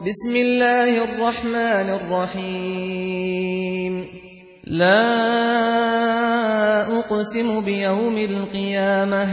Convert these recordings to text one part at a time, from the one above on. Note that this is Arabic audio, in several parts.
بسم الله الرحمن الرحيم لا أقسم بيوم القيامة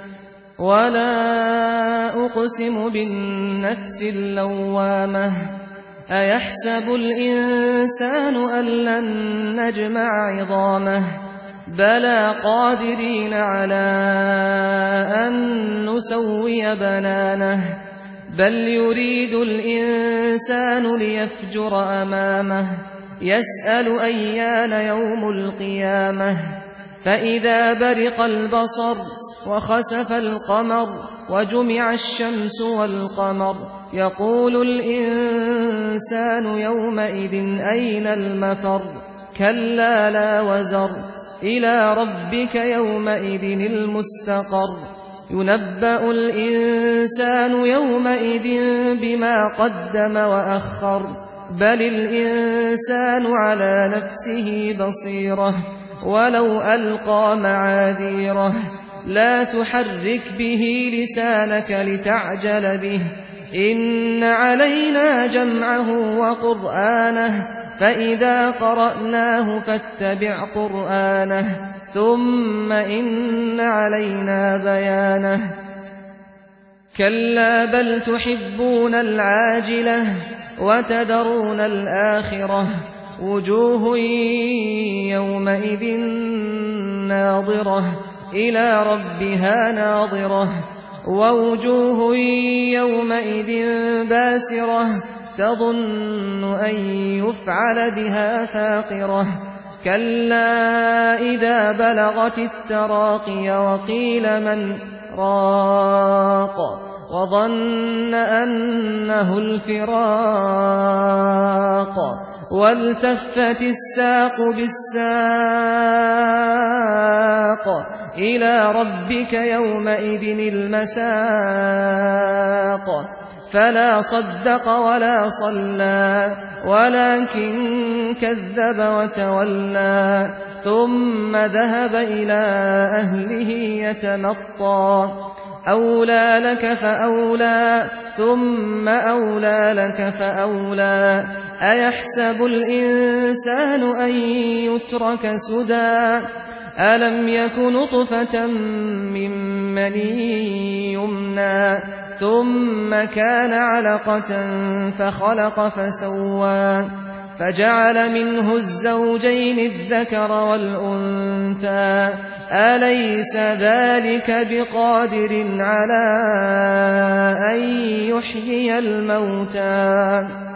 ولا أقسم بالنفس اللوامة أيحسب الإنسان أن لن نجمع عظامه بلى قادرين على أن نسوي بنانه بل يريد الإنسان ليفجر أمامه يسأل أيان يوم القيامة فإذا برق البصر وخسف القمر وجمع الشمس والقمر يقول الإنسان يومئذ أين المفر كلا لا وزر إلى ربك يومئذ المستقر ينبأ الإنسان يومئذ بما قدم وأخر بل الإنسان على نفسه بصيرة ولو ألقى معاذيره لا تحرك به لسانك لتعجل به إن علينا جمعه وقرآنه فإذا قرأناه فاتبع قرآنه ثم إن علينا بيانه كلا بل تحبون العاجلة وتذرون الآخرة وجوه يومئذ ناظرة إلى ربها ناظرة ووجوه يومئذ باسرة تظن أن يفعل بها فاقرة كلا إذا بلغت التراقي وقيل من راق وظن أنه الفراق والتفت الساق بالساق إلى ربك يومئذ المساق فلا صدق ولا صلى ولكن كذب وتولى ثم ذهب إلى أهله يتمطى أولى لك فأولى ثم أولى لك فأولى أيحسب الإنسان أن يترك سدى ألم يك نطفة من مني يمنى ثم كان علقة فخلق فسوى فجعل منه الزوجين الذكر والأنثى أليس ذلك بقادر على أن يحيي الموتى